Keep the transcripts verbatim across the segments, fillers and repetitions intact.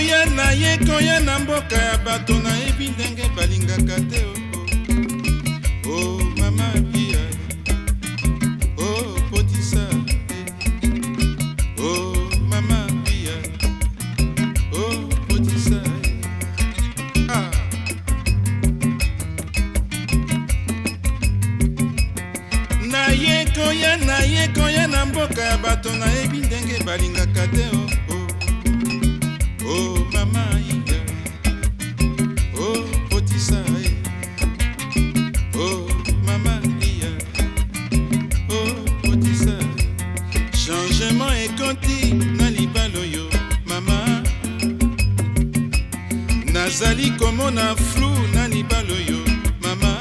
koya na ye koya na mboka ya bato na yebi ndenge balingaka te. Oh, oh mama pia, oh potisa, oh mama pia, oh potisa. Ah. Na ye koya na ye koya na mboka ya bato na yebi ndenge balingaka te. Oh, oh, oh mama iya, oh potisa, oh mama iya, oh potisa. Changement ekoti na libalo yo mama, nazali komona flou na libalo yo mama.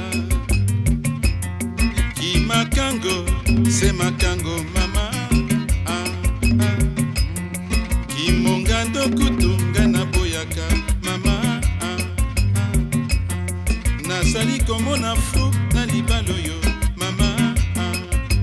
Ki makango se makango mama, ah, ah. Ki mongando kutunga na boyaka mama, ah, ah. Nazali komona flou na libalo yo mama, ah, ah.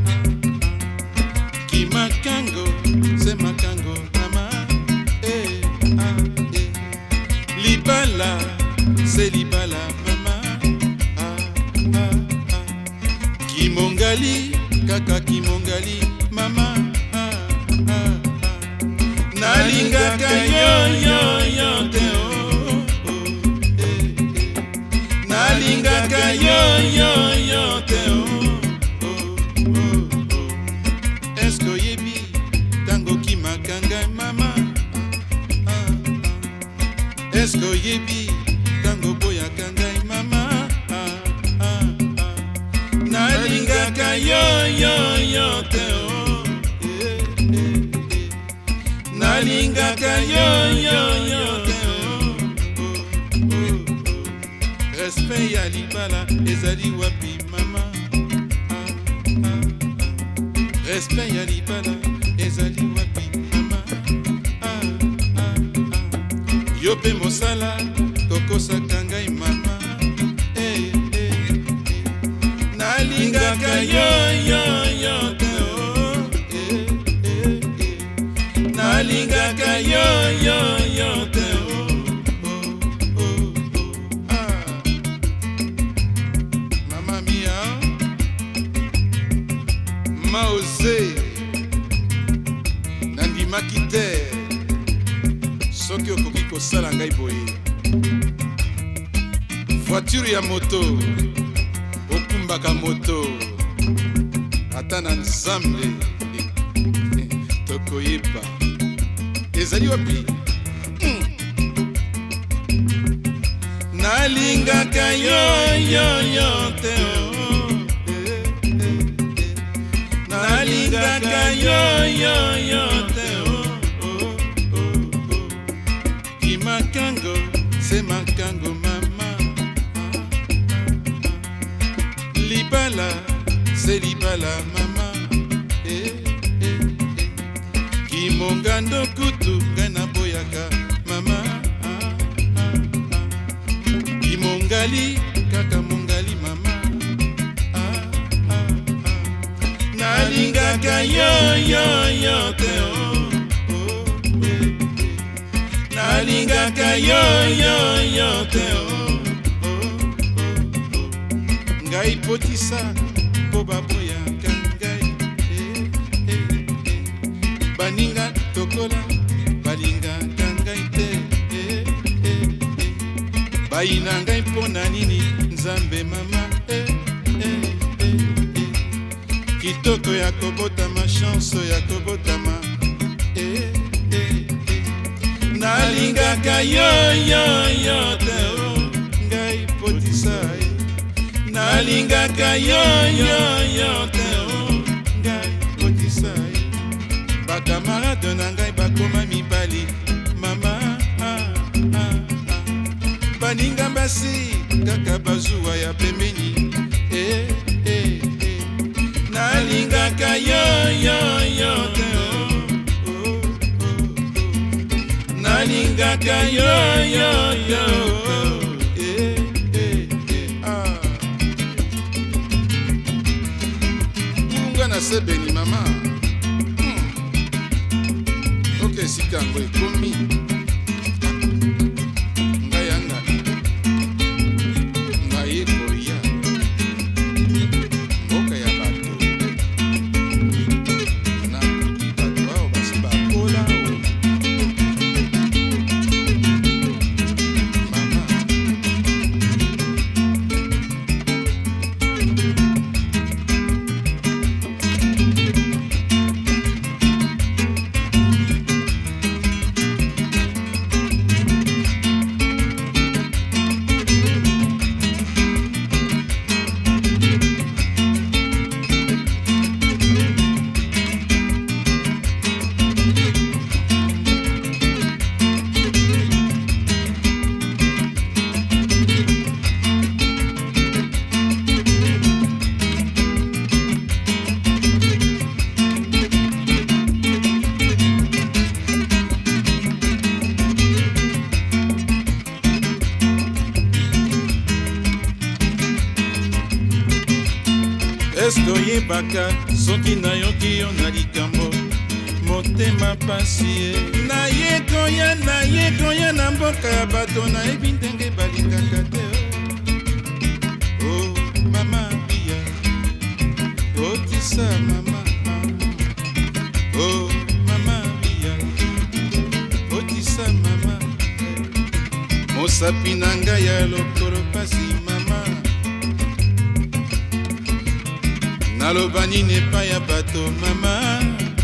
Ki makango se makango mama, eh, ah, eh. Libala se libala mama, ah, ah, ah. Kimongali kaka kimongali mama, ah, ah, ah. Nalingaka yo yo yo te oh, oh, eh, eh. Nalingaka yo yo yo te oh, oh, oh, oh. Esko yebi tango kimakanga mama, ah, ah. Esko yebi tango boyaka ngai mama, ah, ah, ah. Nalingaka yo yo yo te oh, eh, eh, eh. Nalingaka yo yo yo te oh, oh, oh, oh. Respect ya libala ezali wapi mama, ah, ah, ah. Respect ya libala ezali wapi mama, ah, ah, ah. Yo pe mosala tokosaka ngai mama, eh, eh, eh. Nalingaka yo yo yo te oh, eh, eh, eh. Nalingaka yo yo yo te oh, oh, oh, oh. Ah. Mama mia maose nandimaki te soki okoki kosala ngai boye. Voiture ya moto okumbaka moto ata na nzambe tokoyeba ezali wapi. mm. Nalingaka yo yo yo te oh, eh, eh, eh. Nalingaka yo yo yo te oh, oh, oh, oh. Ki makango se makango mama, ah, ah, ah. Libala se libala mama, eh, eh, eh. Ki mongando kutu ngai na boyaka mama, ah, ah, ah. Ki mongali kaka mongali mama, ah, ah, ah. Nalingaka yo yo yo te oh, oh, eh, eh. Nalingaka yo yo yo te oh, oh, oh, oh. Ngai potisa po baboyaka ngai, eh, eh, eh. Baninga tokola balingaka ngai te, eh, eh, eh. Bayina ngai mpona nini nzambe mama, eh, eh, eh, eh. Kitoko ya kobotama chance ya kobotama, eh, eh, eh. Nalingaka yo yo yo te oh, ngai potisa, eh. Nalingaka yo yo yo te oh, ngai potisa, eh. Bakamarade na ngai bakoma mibali mama, ah, ah, ah. Baninga basi kaka bazuwa ya pembeni, eh, eh, eh. Nalingaka yo yo yo te oh, oh, oh, oh. Nalingaka yo yo yo oh, eh, eh, eh. Ah. Munga na sebeni mama, hmm. Ok sikango ekomi nayebaka soki nayoki yo na likambo motema pasi ye nayekoya nayekoya na mboka ya bato nayebi ndenge balingaka te oh mama bia otisa mama oh mama bia otisa mama mosapi na ngai ya lokolo pasi mama naloba nini epai ya bato mama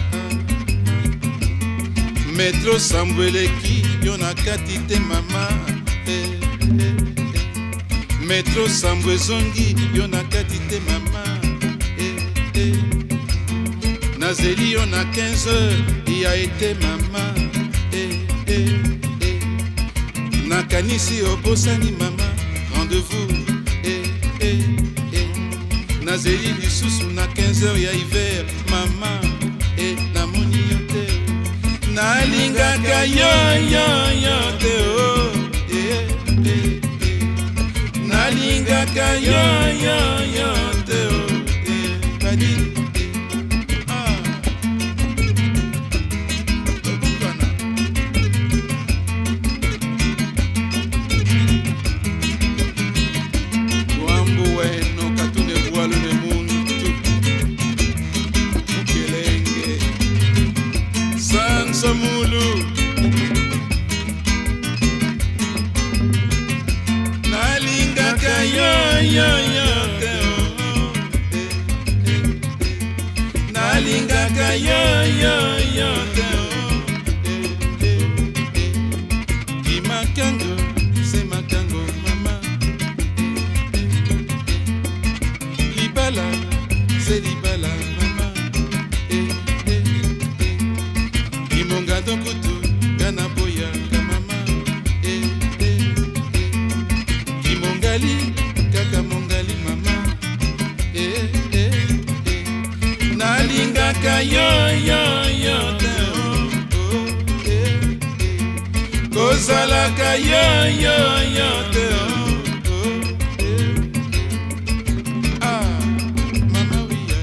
metro sambo eleki yo na kati te mama eh, eh, eh. metro sambo ezongi yo na kati te mama eh, eh. nazeli yo na quinze heures ya ete mama eh, eh, eh. nakanisi obosani mama rendez-vous eh, eh, eh. nazeli lisusu na quinze heures ya hiver mama eh, namoni yo te nalingaka yo yo yo te oh eh, eh, eh. nalingaka yo yo yo te oh eh, badi eh. ah tobukana wambu weno katune bwalo ne muntu mukelenge Samulu nalingaka yo yo yo te oh nalingaka yo yo yo te oh kimakango se makango mama libala se libala mama monga dokutu gana boya kamama eh eh eh kimongali kaka mongali mama eh eh eh nalingaka yo yo yo te oh eh eh kozalaka yo yo yo te oh eh ah mama wiya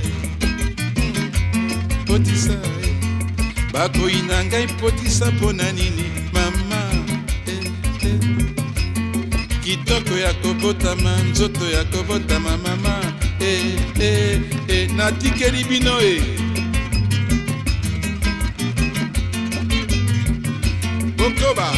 potisa bakoyi na ngai potisa mpona nini mama eh, eh. kitoko ya kobotama nzoto ya kobotama mama eh, eh, eh. natikeli bino e bokoba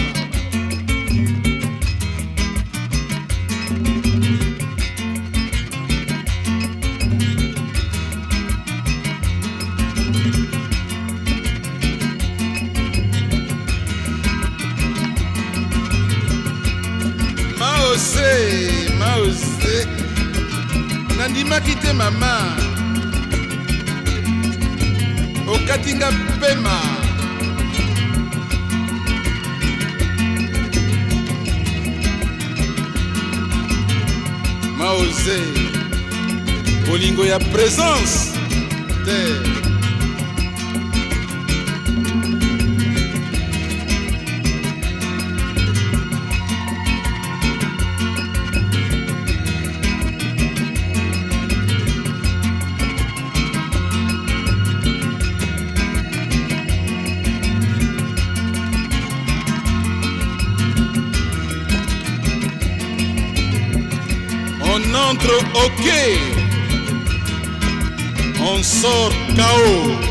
Maose, maose nandimaki te mama okatinga pema maose bolingo ya présence te on entre ok, on sort K O